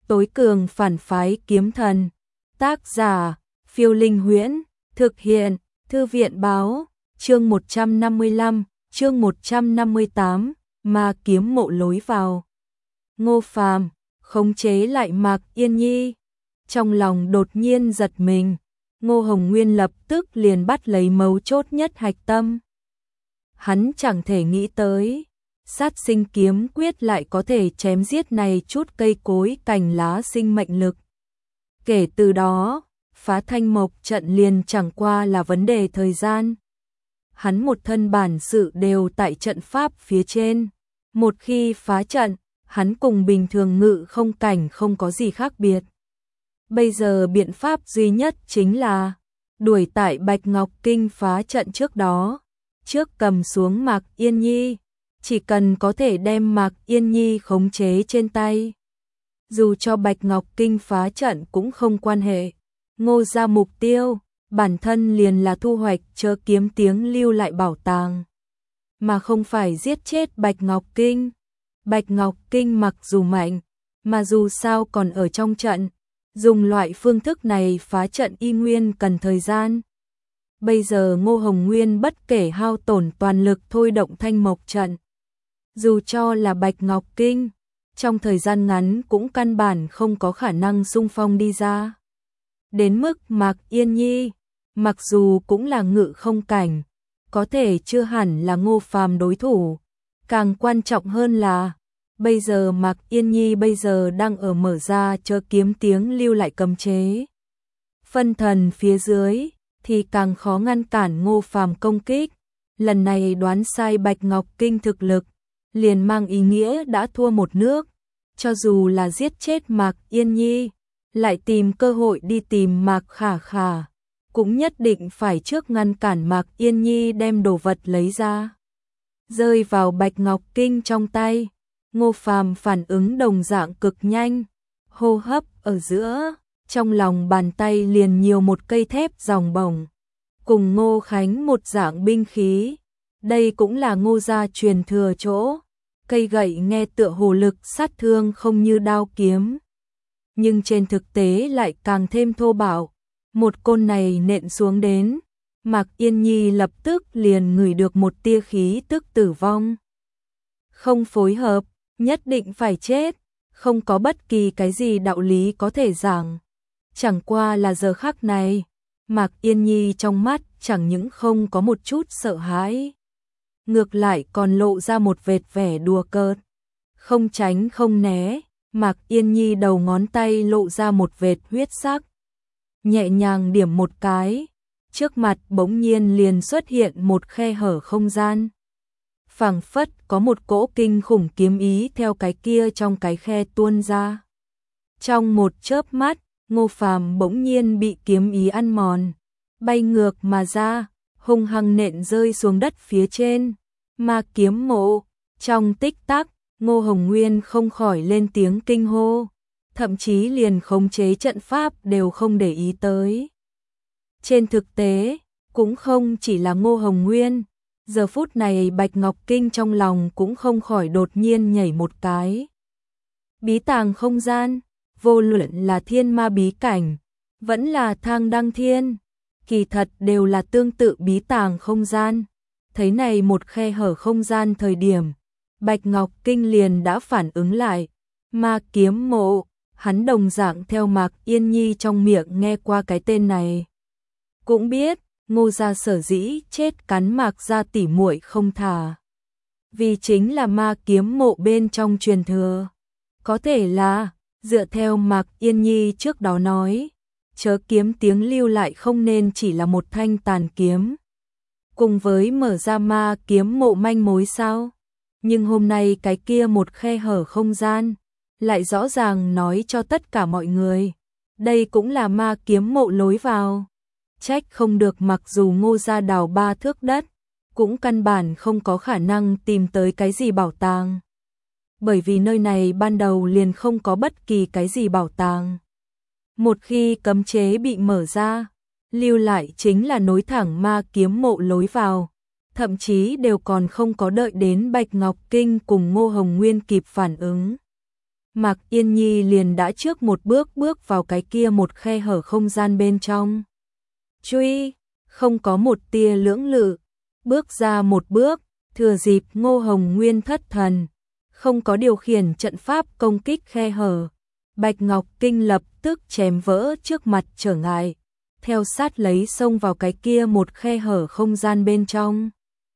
Tối cường phản phái kiếm thần. Tác giả, Phiêu Linh Huyễn. Thực hiện, Thư viện báo. Chương 155, chương 158, Ma kiếm mộ lối vào. Ngô Phàm khống chế lại Mạc Yên Nhi. Trong lòng đột nhiên giật mình, Ngô Hồng Nguyên lập tức liền bắt lấy mấu chốt nhất hạch tâm. Hắn chẳng thể nghĩ tới, sát sinh kiếm quyết lại có thể chém giết này chút cây cối cành lá sinh mệnh lực. Kể từ đó, phá thanh mộc trận liền chẳng qua là vấn đề thời gian. Hắn một thân bản sự đều tại trận pháp phía trên. Một khi phá trận, hắn cùng bình thường ngự không cảnh không có gì khác biệt. Bây giờ biện pháp duy nhất chính là đuổi tại Bạch Ngọc Kinh phá trận trước đó, trước cầm xuống Mạc Yên Nhi, chỉ cần có thể đem Mạc Yên Nhi khống chế trên tay. Dù cho Bạch Ngọc Kinh phá trận cũng không quan hệ. Ngô gia mục tiêu, bản thân liền là thu hoạch Chớ Kiếm Tiếng lưu lại bảo tàng, mà không phải giết chết Bạch Ngọc Kinh. Bạch Ngọc Kinh mặc dù mạnh, mà dù sao còn ở trong trận, dùng loại phương thức này phá trận y nguyên cần thời gian. Bây giờ Ngô Hồng Nguyên bất kể hao tổn toàn lực thôi động thanh mộc trận. Dù cho là Bạch Ngọc Kinh, trong thời gian ngắn cũng căn bản không có khả năng xung phong đi ra. Đến mức Mạc Yên Nhi, mặc dù cũng là ngự không cảnh, có thể chưa hẳn là Ngô Phàm đối thủ. Càng quan trọng hơn là, bây giờ Mạc Yên Nhi bây giờ đang ở mở ra Chớ Kiếm Tiếng lưu lại cấm chế. Phân thần phía dưới thì càng khó ngăn cản Ngô Phàm công kích. Lần này đoán sai Bạch Ngọc Kinh thực lực, liền mang ý nghĩa đã thua một nước. Cho dù là giết chết Mạc Yên Nhi, lại tìm cơ hội đi tìm Mạc Khả Khả, cũng nhất định phải trước ngăn cản Mạc Yên Nhi đem đồ vật lấy ra. Rơi vào Bạch Ngọc Kinh trong tay, Ngô Phàm phản ứng đồng dạng cực nhanh, hô hấp ở giữa, trong lòng bàn tay liền nhiều một cây thép ròng bổng, cùng Ngô Khánh một dạng binh khí. Đây cũng là Ngô gia truyền thừa chỗ, cây gậy nghe tựa hồ lực sát thương không như đao kiếm, nhưng trên thực tế lại càng thêm thô bạo. Một côn này nện xuống đến, Mạc Yên Nhi lập tức liền ngửi được một tia khí tức tử vong. Không phối hợp, nhất định phải chết, không có bất kỳ cái gì đạo lý có thể giảng. Chẳng qua là giờ khắc này, Mạc Yên Nhi trong mắt chẳng những không có một chút sợ hãi, ngược lại còn lộ ra một vệt vẻ đùa cợt. Không tránh không né, Mạc Yên Nhi đầu ngón tay lộ ra một vệt huyết sắc. Nhẹ nhàng điểm một cái, trước mặt bỗng nhiên liền xuất hiện một khe hở không gian. Phảng phất có một cỗ kinh khủng kiếm ý theo cái kia trong cái khe tuôn ra. Trong một chớp mắt, Ngô Phàm bỗng nhiên bị kiếm ý ăn mòn, bay ngược mà ra, hung hăng nện rơi xuống đất phía trên. Ma kiếm mộ. Trong tích tắc, Ngô Hồng Nguyên không khỏi lên tiếng kinh hô, thậm chí liền khống chế trận pháp đều không để ý tới. Trên thực tế, cũng không chỉ là Ngô Hồng Nguyên, giờ phút này Bạch Ngọc Kinh trong lòng cũng không khỏi đột nhiên nhảy một cái. Bí tàng không gian, vô luận là thiên ma bí cảnh, vẫn là thang đăng thiên, kỳ thật đều là tương tự bí tàng không gian. Thấy này một khe hở không gian thời điểm, Bạch Ngọc Kinh liền đã phản ứng lại. Ma kiếm mộ, hắn đồng dạng theo Mạc Yên Nhi trong miệng nghe qua cái tên này. Cũng biết, Ngô gia sở dĩ chết cắn Mạc gia tỉ muội không thả, vì chính là ma kiếm mộ bên trong truyền thừa. Có thể là, dựa theo Mạc Yên Nhi trước đó nói, Chớ Kiếm Tiếng lưu lại không nên chỉ là một thanh tàn kiếm, cùng với mở ra ma kiếm mộ manh mối sao? Nhưng hôm nay cái kia một khe hở không gian, lại rõ ràng nói cho tất cả mọi người, đây cũng là ma kiếm mộ lối vào. Trách không được mặc dù Ngô gia đào 3 thước đất, cũng căn bản không có khả năng tìm tới cái gì bảo tàng. Bởi vì nơi này ban đầu liền không có bất kỳ cái gì bảo tàng. Một khi cấm chế bị mở ra, lưu lại chính là nối thẳng ma kiếm mộ lối vào. Thậm chí đều còn không có đợi đến Bạch Ngọc Kinh cùng Ngô Hồng Nguyên kịp phản ứng. Mạc Yên Nhi liền đã trước một bước bước vào cái kia một khe hở không gian bên trong. Truy, không có một tia lưỡng lự, bước ra một bước, thừa dịp Ngô Hồng Nguyên thất thần, không có điều khiển trận pháp công kích khe hở. Bạch Ngọc Kinh lập tức chém vỡ trước mặt trở ngại, theo sát lấy xông vào cái kia một khe hở không gian bên trong.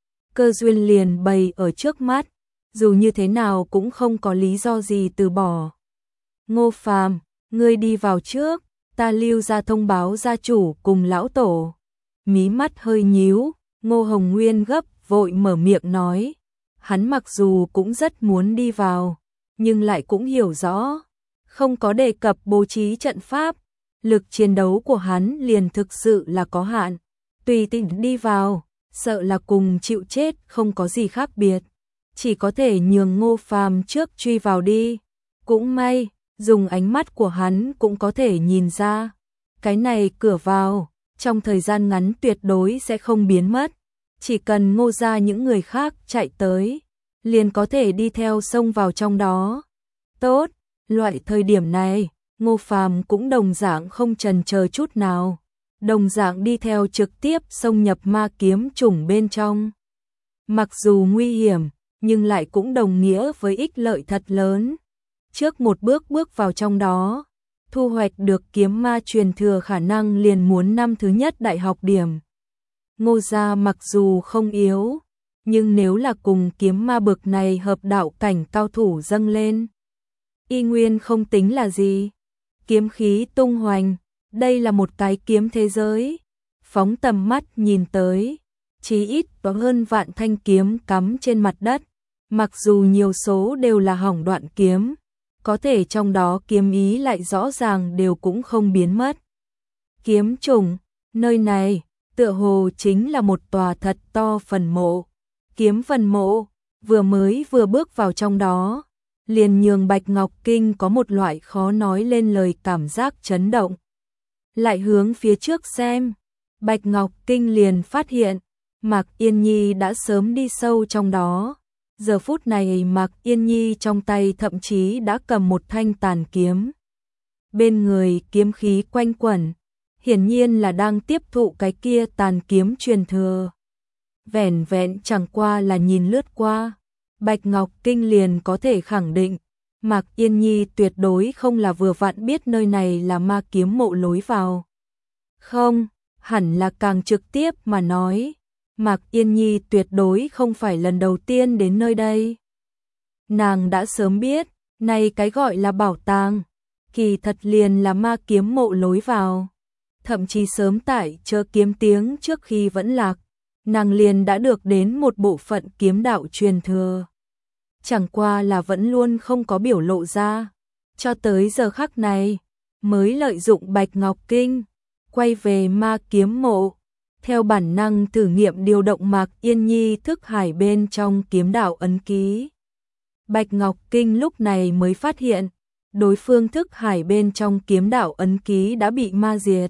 Cơ duyên liền bày ở trước mắt, dù như thế nào cũng không có lý do gì từ bỏ. Ngô Phàm, ngươi đi vào trước, ta lưu ra thông báo gia chủ cùng lão tổ. Mí mắt hơi nhíu, Ngô Hồng Nguyên gấp vội mở miệng nói. Hắn mặc dù cũng rất muốn đi vào, nhưng lại cũng hiểu rõ, không có đề cập bố trí trận pháp, lực chiến đấu của hắn liền thực sự là có hạn. Tùy tiện đi vào, sợ là cùng chịu chết không có gì khác biệt. Chỉ có thể nhường Ngô Phàm trước truy vào đi. Cũng may, dùng ánh mắt của hắn cũng có thể nhìn ra. Cái này cửa vào, trong thời gian ngắn tuyệt đối sẽ không biến mất. Chỉ cần Ngô ra những người khác chạy tới, liền có thể đi theo xông vào trong đó. Tốt, loại thời điểm này, Ngô Phàm cũng đồng dạng không chần chờ chút nào. Đồng dạng đi theo trực tiếp xông nhập ma kiếm chủng bên trong. Mặc dù nguy hiểm, nhưng lại cũng đồng nghĩa với ích lợi thật lớn. Trước một bước bước vào trong đó, thu hoạch được kiếm ma truyền thừa khả năng liền muốn năm thứ nhất đại học điểm. Ngô gia mặc dù không yếu, nhưng nếu là cùng kiếm ma bực này hợp đạo cảnh cao thủ dâng lên, y nguyên không tính là gì. Kiếm khí tung hoành, đây là một cái kiếm thế giới. Phóng tầm mắt nhìn tới, chí ít có hơn vạn thanh kiếm cắm trên mặt đất. Mặc dù nhiều số đều là hỏng đoạn kiếm, có thể trong đó kiếm ý lại rõ ràng đều cũng không biến mất. Kiếm chủng, nơi này, tựa hồ chính là một tòa thật to phần mộ. Kiếm phần mộ, vừa bước vào trong đó, liền nhường Bạch Ngọc Kinh có một loại khó nói lên lời cảm giác chấn động. Lại hướng phía trước xem, Bạch Ngọc Kinh liền phát hiện, Mạc Yên Nhi đã sớm đi sâu trong đó. Giờ phút này Mạc Yên Nhi trong tay thậm chí đã cầm một thanh tàn kiếm. Bên người kiếm khí quanh quẩn, hiển nhiên là đang tiếp thụ cái kia tàn kiếm truyền thừa. Vẻn vẹn chẳng qua là nhìn lướt qua, Bạch Ngọc Kinh liền có thể khẳng định, Mạc Yên Nhi tuyệt đối không là vừa vặn biết nơi này là ma kiếm mộ lối vào. Không, hẳn là càng trực tiếp mà nói, Mạc Yên Nhi tuyệt đối không phải lần đầu tiên đến nơi đây. Nàng đã sớm biết, này cái gọi là bảo tàng, kỳ thật liền là ma kiếm mộ lối vào. Thậm chí sớm tại chớ kiếm tiếng trước khi vẫn lạc, nàng liền đã được đến một bộ phận kiếm đạo truyền thừa. Chẳng qua là vẫn luôn không có biểu lộ ra, cho tới giờ khắc này, mới lợi dụng Bạch Ngọc Kinh, quay về ma kiếm mộ, theo bản năng thử nghiệm điều động Mạc Yên Nhi thức hải bên trong kiếm đạo ấn ký. Bạch Ngọc Kinh lúc này mới phát hiện, đối phương thức hải bên trong kiếm đạo ấn ký đã bị ma diệt.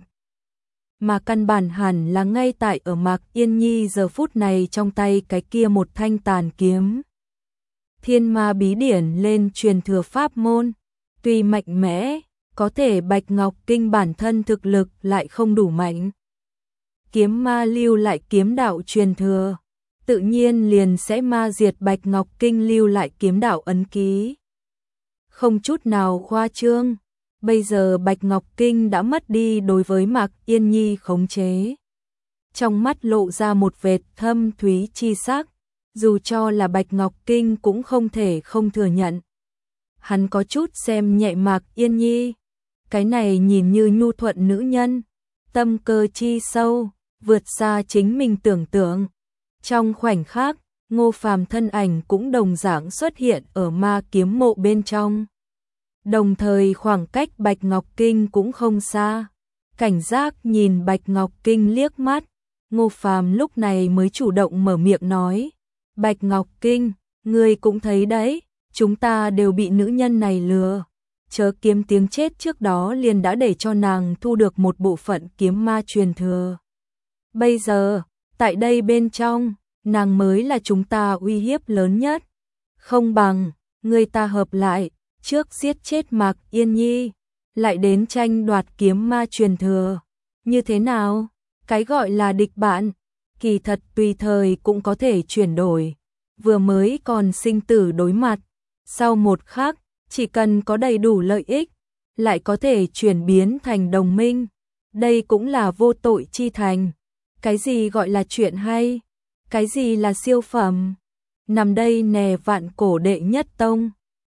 Mà căn bản hẳn là ngay tại ở Mạc Yên Nhi giờ phút này trong tay cái kia một thanh tàn kiếm. Thiên ma bí điển lên truyền thừa pháp môn, tuy mạnh mẽ, có thể Bạch Ngọc Kinh bản thân thực lực lại không đủ mạnh. Kiếm ma lưu lại kiếm đạo truyền thừa, tự nhiên liền sẽ ma diệt Bạch Ngọc Kinh lưu lại kiếm đạo ấn ký. Không chút nào khoa trương, bây giờ Bạch Ngọc Kinh đã mất đi đối với Mạc Yên Nhi khống chế. Trong mắt lộ ra một vệt thâm thúy chi sắc, dù cho là Bạch Ngọc Kinh cũng không thể không thừa nhận. Hắn có chút xem nhẹ Mạc Yên Nhi, cái này nhìn như nhu thuận nữ nhân, tâm cơ chi sâu, vượt xa chính mình tưởng tượng. Trong khoảnh khắc, Ngô Phàm thân ảnh cũng đồng dạng xuất hiện ở ma kiếm mộ bên trong. Đồng thời khoảng cách Bạch Ngọc Kinh cũng không xa. Cảnh giác nhìn Bạch Ngọc Kinh liếc mắt, Ngô Phàm lúc này mới chủ động mở miệng nói. Bạch Ngọc Kinh, ngươi cũng thấy đấy, chúng ta đều bị nữ nhân này lừa. Chớ kiếm tiếng chết trước đó liền đã để cho nàng thu được một bộ phận kiếm ma truyền thừa. Bây giờ, tại đây bên trong, nàng mới là chúng ta uy hiếp lớn nhất. Không bằng, người ta hợp lại, trước giết chết Mạc Yên Nhi, lại đến tranh đoạt kiếm ma truyền thừa. Như thế nào? Cái gọi là địch bạn, kỳ thật tùy thời cũng có thể chuyển đổi. Vừa mới còn sinh tử đối mặt, sau một khắc, chỉ cần có đầy đủ lợi ích, lại có thể chuyển biến thành đồng minh. Đây cũng là vô tội chi thành. Cái gì gọi là chuyện hay? Cái gì là siêu phẩm? Nằm đây nè, vạn cổ đệ nhất tông.